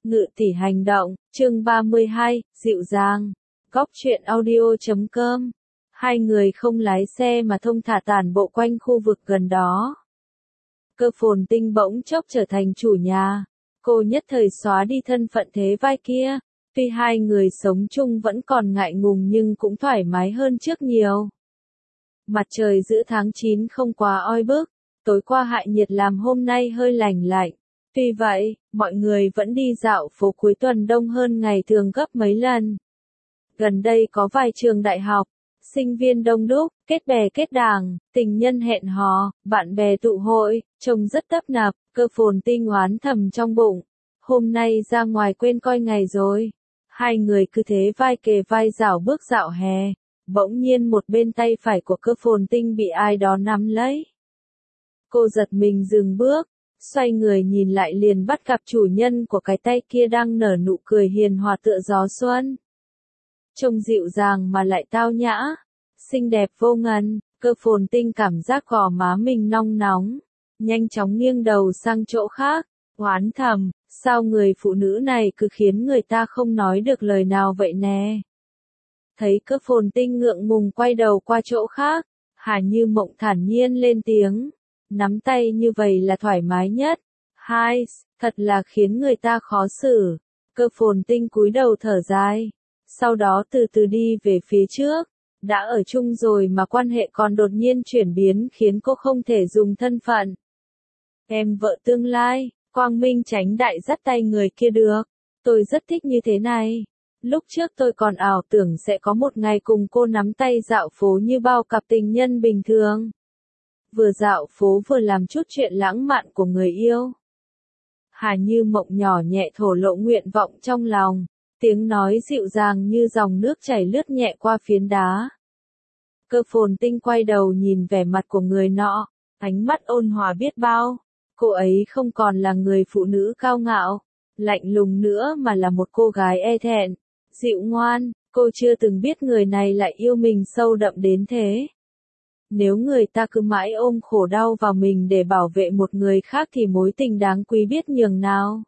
Ngự tỷ hành động, chương 32, dịu dàng. Góc truyện audio.com. Hai người không lái xe mà thông thả tản bộ quanh khu vực gần đó. Cơ Phồn Tinh bỗng chốc trở thành chủ nhà. Cô nhất thời xóa đi thân phận thế vai kia. Tuy hai người sống chung vẫn còn ngại ngùng nhưng cũng thoải mái hơn trước nhiều. Mặt trời giữa tháng 9 không quá oi bức. Tối qua hại nhiệt làm hôm nay hơi lành lạnh. Tuy vậy, mọi người vẫn đi dạo phố cuối tuần đông hơn ngày thường gấp mấy lần. Gần đây có vài trường đại học, sinh viên đông đúc, kết bè kết đảng, tình nhân hẹn hò, bạn bè tụ hội, trông rất tấp nập. Cơ Phồn Tinh oán thầm trong bụng. Hôm nay ra ngoài quên coi ngày rồi. Hai người cứ thế vai kề vai dạo bước dạo hè. Bỗng nhiên một bên tay phải của Cơ Phồn Tinh bị ai đó nắm lấy. Cô giật mình dừng bước. Xoay người nhìn lại liền bắt gặp chủ nhân của cái tay kia đang nở nụ cười hiền hòa tựa gió xuân. Trông dịu dàng mà lại tao nhã, xinh đẹp vô ngần. Cơ Phồn Tinh cảm giác gò má mình nong nóng, nhanh chóng nghiêng đầu sang chỗ khác, oán thầm, sao người phụ nữ này cứ khiến người ta không nói được lời nào vậy nè. Thấy Cơ Phồn Tinh ngượng ngùng quay đầu qua chỗ khác, Hà Như Mộng thản nhiên lên tiếng. Nắm tay như vậy là thoải mái nhất. Hai, thật là khiến người ta khó xử. Cơ Phồn Tinh cúi đầu thở dài. Sau đó từ từ đi về phía trước. Đã ở chung rồi mà quan hệ còn đột nhiên chuyển biến khiến cô không thể dùng thân phận em vợ tương lai, quang minh chánh đại dắt tay người kia được. Tôi rất thích như thế này. Lúc trước tôi còn ảo tưởng sẽ có một ngày cùng cô nắm tay dạo phố như bao cặp tình nhân bình thường. Vừa dạo phố vừa làm chút chuyện lãng mạn của người yêu. Hà Như Mộng nhỏ nhẹ thổ lộ nguyện vọng trong lòng, tiếng nói dịu dàng như dòng nước chảy lướt nhẹ qua phiến đá. Cơ Phồn Tinh quay đầu nhìn vẻ mặt của người nọ, ánh mắt ôn hòa biết bao. Cô ấy không còn là người phụ nữ cao ngạo, lạnh lùng nữa mà là một cô gái e thẹn, dịu ngoan. Cô chưa từng biết người này lại yêu mình sâu đậm đến thế. Nếu người ta cứ mãi ôm khổ đau vào mình để bảo vệ một người khác thì mối tình đáng quý biết nhường nào.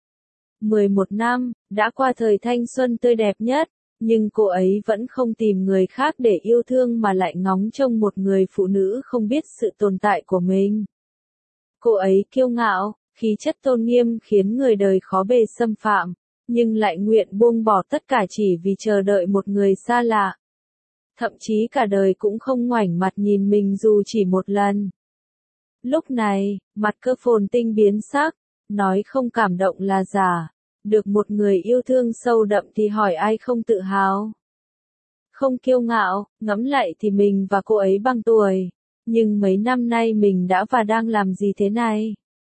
11 năm, đã qua thời thanh xuân tươi đẹp nhất, nhưng cô ấy vẫn không tìm người khác để yêu thương mà lại ngóng trông một người phụ nữ không biết sự tồn tại của mình. Cô ấy kiêu ngạo, khí chất tôn nghiêm khiến người đời khó bề xâm phạm, nhưng lại nguyện buông bỏ tất cả chỉ vì chờ đợi một người xa lạ. Thậm chí cả đời cũng không ngoảnh mặt nhìn mình dù chỉ một lần. Lúc này, mặt Cơ Phồn Tinh biến sắc, nói không cảm động là giả. Được một người yêu thương sâu đậm thì hỏi ai không tự hào. Không kiêu ngạo, ngẫm lại thì mình và cô ấy bằng tuổi. Nhưng mấy năm nay mình đã và đang làm gì thế này?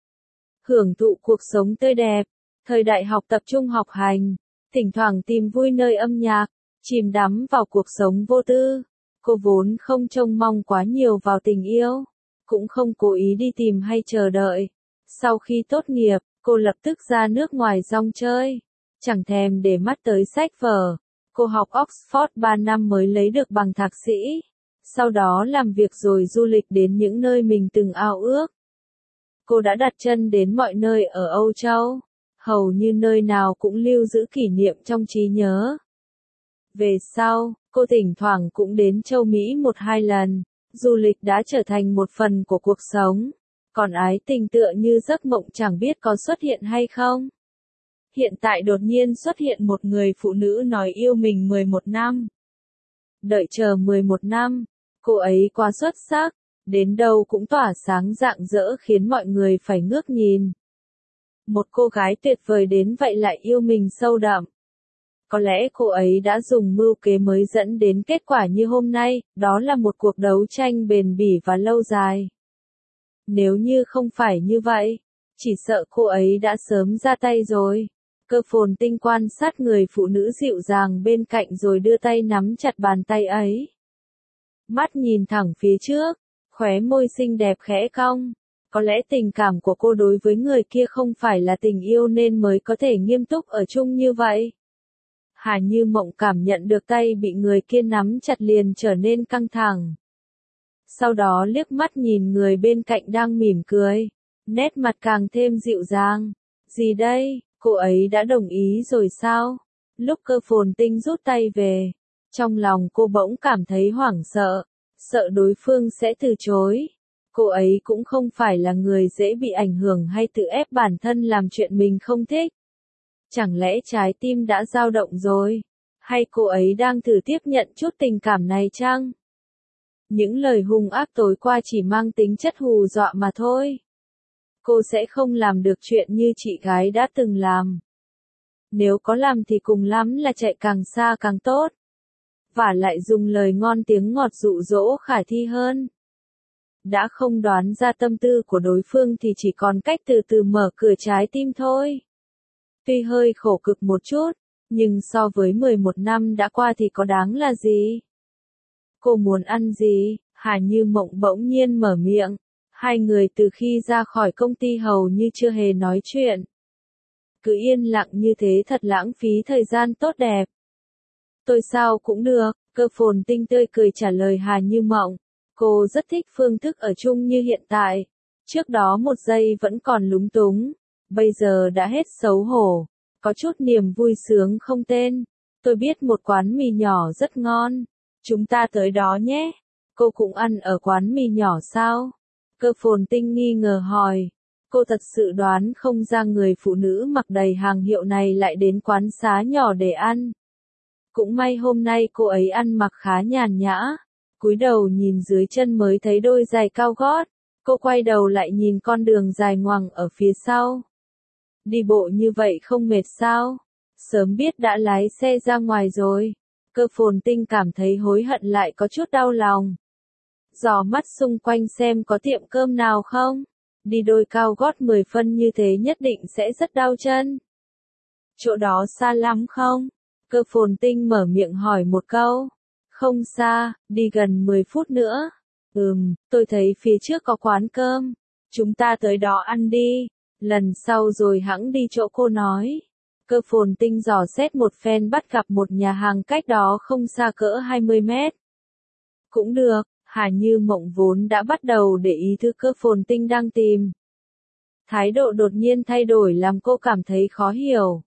Hưởng thụ cuộc sống tươi đẹp, thời đại học tập trung học hành, thỉnh thoảng tìm vui nơi âm nhạc. Chìm đắm vào cuộc sống vô tư. Cô vốn không trông mong quá nhiều vào tình yêu, cũng không cố ý đi tìm hay chờ đợi. Sau khi tốt nghiệp, cô lập tức ra nước ngoài rong chơi, chẳng thèm để mắt tới sách vở. Cô học Oxford 3 năm mới lấy được bằng thạc sĩ, sau đó làm việc rồi du lịch đến những nơi mình từng ao ước. Cô đã đặt chân đến mọi nơi ở Âu Châu, hầu như nơi nào cũng lưu giữ kỷ niệm trong trí nhớ. Về sau, cô thỉnh thoảng cũng đến châu Mỹ 1-2 lần, du lịch đã trở thành một phần của cuộc sống, còn ái tình tựa như giấc mộng chẳng biết có xuất hiện hay không. Hiện tại đột nhiên xuất hiện một người phụ nữ nói yêu mình 11 năm. Đợi chờ 11 năm, cô ấy quá xuất sắc, đến đâu cũng tỏa sáng rạng rỡ khiến mọi người phải ngước nhìn. Một cô gái tuyệt vời đến vậy lại yêu mình sâu đậm. Có lẽ cô ấy đã dùng mưu kế mới dẫn đến kết quả như hôm nay, đó là một cuộc đấu tranh bền bỉ và lâu dài. Nếu như không phải như vậy, chỉ sợ cô ấy đã sớm ra tay rồi. Cơ Phồn Tinh quan sát người phụ nữ dịu dàng bên cạnh rồi đưa tay nắm chặt bàn tay ấy. Mắt nhìn thẳng phía trước, khóe môi xinh đẹp khẽ cong. Có lẽ tình cảm của cô đối với người kia không phải là tình yêu nên mới có thể nghiêm túc ở chung như vậy. Hà Như Mộng cảm nhận được tay bị người kia nắm chặt liền trở nên căng thẳng. Sau đó liếc mắt nhìn người bên cạnh đang mỉm cười, nét mặt càng thêm dịu dàng. Gì đây? Cô ấy đã đồng ý rồi sao? Lúc Cơ Phồn Tinh rút tay về, trong lòng cô bỗng cảm thấy hoảng sợ, sợ đối phương sẽ từ chối. Cô ấy cũng không phải là người dễ bị ảnh hưởng hay tự ép bản thân làm chuyện mình không thích. Chẳng lẽ trái tim đã dao động rồi? Hay cô ấy đang thử tiếp nhận chút tình cảm này chăng? Những lời hung ác tối qua chỉ mang tính chất hù dọa mà thôi. Cô sẽ không làm được chuyện như chị gái đã từng làm. Nếu có làm thì cùng lắm là chạy càng xa càng tốt. Và lại dùng lời ngon tiếng ngọt dụ dỗ khả thi hơn. Đã không đoán ra tâm tư của đối phương thì chỉ còn cách từ từ mở cửa trái tim thôi. Tuy hơi khổ cực một chút, nhưng so với 11 năm đã qua thì có đáng là gì? Cô muốn ăn gì? Hà Như Mộng bỗng nhiên mở miệng. Hai người từ khi ra khỏi công ty hầu như chưa hề nói chuyện. Cứ yên lặng như thế thật lãng phí thời gian tốt đẹp. Tôi sao cũng được, Cơ Phồn Tinh tươi cười trả lời Hà Như Mộng. Cô rất thích phương thức ở chung như hiện tại. Trước đó một giây vẫn còn lúng túng. Bây giờ đã hết xấu hổ. Có chút niềm vui sướng không tên. Tôi biết một quán mì nhỏ rất ngon. Chúng ta tới đó nhé. Cô cũng ăn ở quán mì nhỏ sao? Cơ Phồn Tinh nghi ngờ hỏi. Cô thật sự đoán không ra người phụ nữ mặc đầy hàng hiệu này lại đến quán xá nhỏ để ăn. Cũng may hôm nay cô ấy ăn mặc khá nhàn nhã. Cúi đầu nhìn dưới chân mới thấy đôi giày cao gót. Cô quay đầu lại nhìn con đường dài ngoằng ở phía sau. Đi bộ như vậy không mệt sao? Sớm biết đã lái xe ra ngoài rồi. Cơ Phồn Tinh cảm thấy hối hận lại có chút đau lòng. Dò mắt xung quanh xem có tiệm cơm nào không. Đi đôi cao gót 10 phân như thế nhất định sẽ rất đau chân. Chỗ đó xa lắm không? Cơ Phồn Tinh mở miệng hỏi một câu. Không xa, đi gần 10 phút nữa. Tôi thấy phía trước có quán cơm. Chúng ta tới đó ăn đi. Lần sau rồi hẵng đi chỗ cô nói. Cơ Phồn Tinh dò xét một phen bắt gặp một nhà hàng cách đó không xa cỡ 20 mét. Cũng được, Hà Như Mộng vốn đã bắt đầu để ý thứ Cơ Phồn Tinh đang tìm. Thái độ đột nhiên thay đổi làm cô cảm thấy khó hiểu.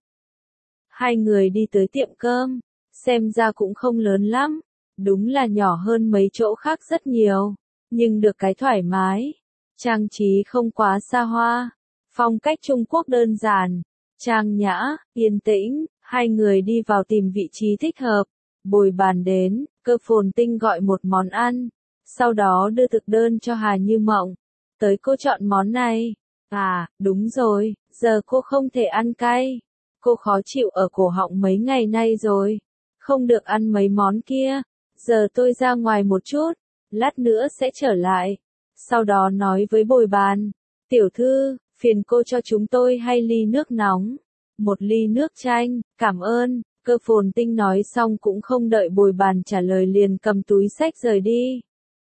Hai người đi tới tiệm cơm, xem ra cũng không lớn lắm. Đúng là nhỏ hơn mấy chỗ khác rất nhiều, nhưng được cái thoải mái. Trang trí không quá xa hoa, phong cách Trung Quốc đơn giản, trang nhã, yên tĩnh. Hai người đi vào tìm vị trí thích hợp. Bồi bàn đến, Cơ Phồn Tinh gọi một món ăn, sau đó đưa thực đơn cho Hà Như Mộng. Tới cô chọn món này. À, đúng rồi, giờ cô không thể ăn cay. Cô khó chịu ở cổ họng mấy ngày nay rồi. Không được ăn mấy món kia. Giờ tôi ra ngoài một chút, lát nữa sẽ trở lại. Sau đó nói với bồi bàn. Tiểu thư, phiền cô cho chúng tôi 2 ly nước nóng. 1 ly nước chanh, cảm ơn. Cơ Phồn Tinh nói xong cũng không đợi bồi bàn trả lời liền cầm túi xách rời đi.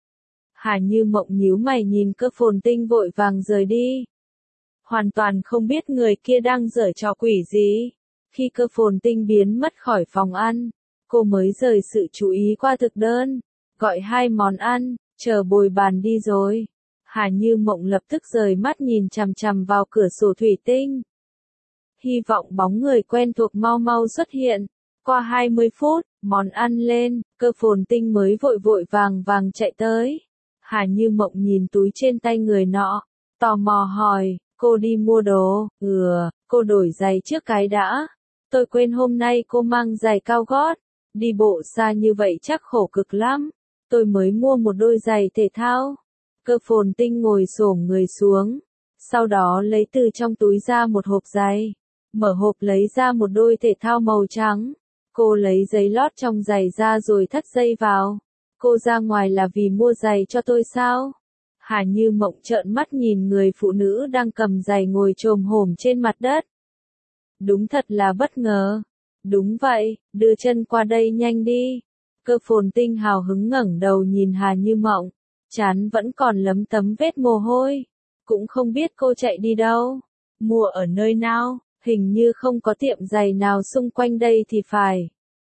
Hà Như Mộng nhíu mày nhìn Cơ Phồn Tinh vội vàng rời đi. Hoàn toàn không biết người kia đang giở trò quỷ gì. Khi Cơ Phồn Tinh biến mất khỏi phòng ăn, cô mới rời sự chú ý qua thực đơn, gọi 2 món ăn, chờ bồi bàn đi rồi. Hà Như Mộng lập tức rời mắt nhìn chằm chằm vào cửa sổ thủy tinh. Hy vọng bóng người quen thuộc mau mau xuất hiện. Qua 20 phút, món ăn lên, Cơ Phồn Tinh mới vội vội vàng vàng chạy tới. Hà Như Mộng nhìn túi trên tay người nọ, tò mò hỏi, cô đi mua đồ? Cô đổi giày trước cái đã. Tôi quên hôm nay cô mang giày cao gót. Đi bộ xa như vậy chắc khổ cực lắm. Tôi mới mua một đôi giày thể thao. Cơ Phồn Tinh ngồi xổm người xuống. Sau đó lấy từ trong túi ra một hộp giày. Mở hộp lấy ra một đôi thể thao màu trắng. Cô lấy giấy lót trong giày ra rồi thắt dây vào. Cô ra ngoài là vì mua giày cho tôi sao? Hà Như Mộng trợn mắt nhìn người phụ nữ đang cầm giày ngồi chồm hổm trên mặt đất. Đúng thật là bất ngờ. Đúng vậy, đưa chân qua đây nhanh đi. Cơ Phồn Tinh hào hứng ngẩng đầu nhìn Hà Như Mộng. Trán vẫn còn lấm tấm vết mồ hôi. Cũng không biết cô chạy đi đâu. Mua ở nơi nào, hình như không có tiệm giày nào xung quanh đây thì phải.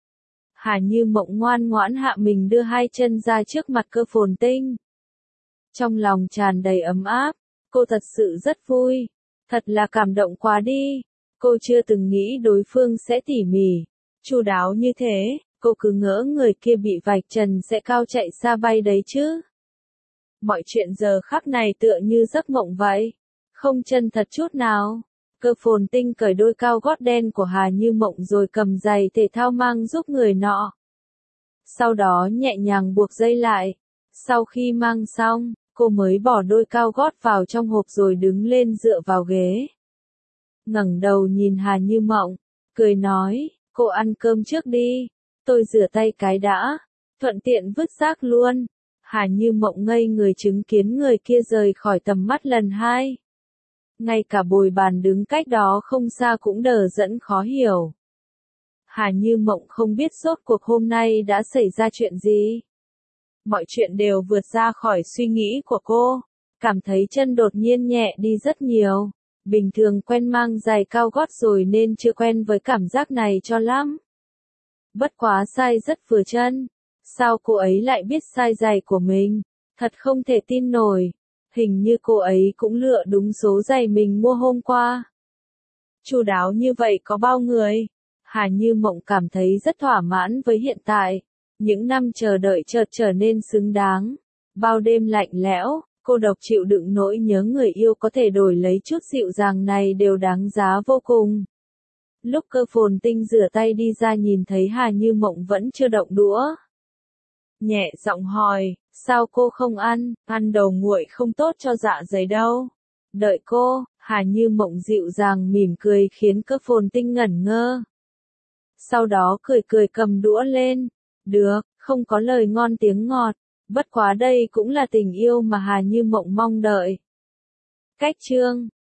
Hà Như Mộng ngoan ngoãn hạ mình đưa 2 chân ra trước mặt Cơ Phồn Tinh. Trong lòng tràn đầy ấm áp, cô thật sự rất vui. Thật là cảm động quá đi. Cô chưa từng nghĩ đối phương sẽ tỉ mỉ, chu đáo như thế, cô cứ ngỡ người kia bị vạch trần sẽ cao chạy xa bay đấy chứ. Mọi chuyện giờ khắc này tựa như giấc mộng vậy, không chân thật chút nào. Cơ Phồn Tinh cởi đôi cao gót đen của Hà Như Mộng rồi cầm giày thể thao mang giúp người nọ. Sau đó nhẹ nhàng buộc dây lại. Sau khi mang xong, cô mới bỏ đôi cao gót vào trong hộp rồi đứng lên dựa vào ghế. Ngẩng đầu nhìn Hà Như Mộng, cười nói, cô ăn cơm trước đi, tôi rửa tay cái đã, thuận tiện vứt rác luôn. Hà Như Mộng ngây người chứng kiến người kia rời khỏi tầm mắt lần hai. Ngay cả bồi bàn đứng cách đó không xa cũng đờ đẫn khó hiểu. Hà Như Mộng không biết rốt cuộc hôm nay đã xảy ra chuyện gì. Mọi chuyện đều vượt ra khỏi suy nghĩ của cô, cảm thấy chân đột nhiên nhẹ đi rất nhiều. Bình thường quen mang giày cao gót rồi nên chưa quen với cảm giác này cho lắm. Bất quá size rất vừa chân. Sao cô ấy lại biết size giày của mình? Thật không thể tin nổi. Hình như cô ấy cũng lựa đúng số giày mình mua hôm qua. Chu đáo như vậy có bao người? Hà Như Mộng cảm thấy rất thỏa mãn với hiện tại. Những năm chờ đợi chợt trở nên xứng đáng. Bao đêm lạnh lẽo, cô độc chịu đựng nỗi nhớ người yêu có thể đổi lấy chút dịu dàng này đều đáng giá vô cùng. Lúc Cơ Phồn Tinh rửa tay đi ra nhìn thấy Hà Như Mộng vẫn chưa động đũa. Nhẹ giọng hỏi, sao cô không ăn, ăn đầu nguội không tốt cho dạ dày đâu. Đợi cô, Hà Như Mộng dịu dàng mỉm cười khiến Cơ Phồn Tinh ngẩn ngơ. Sau đó cười cười cầm đũa lên. Được, không có lời ngon tiếng ngọt, bất quá đây cũng là tình yêu mà Hà Như Mộng mong đợi. Cách chương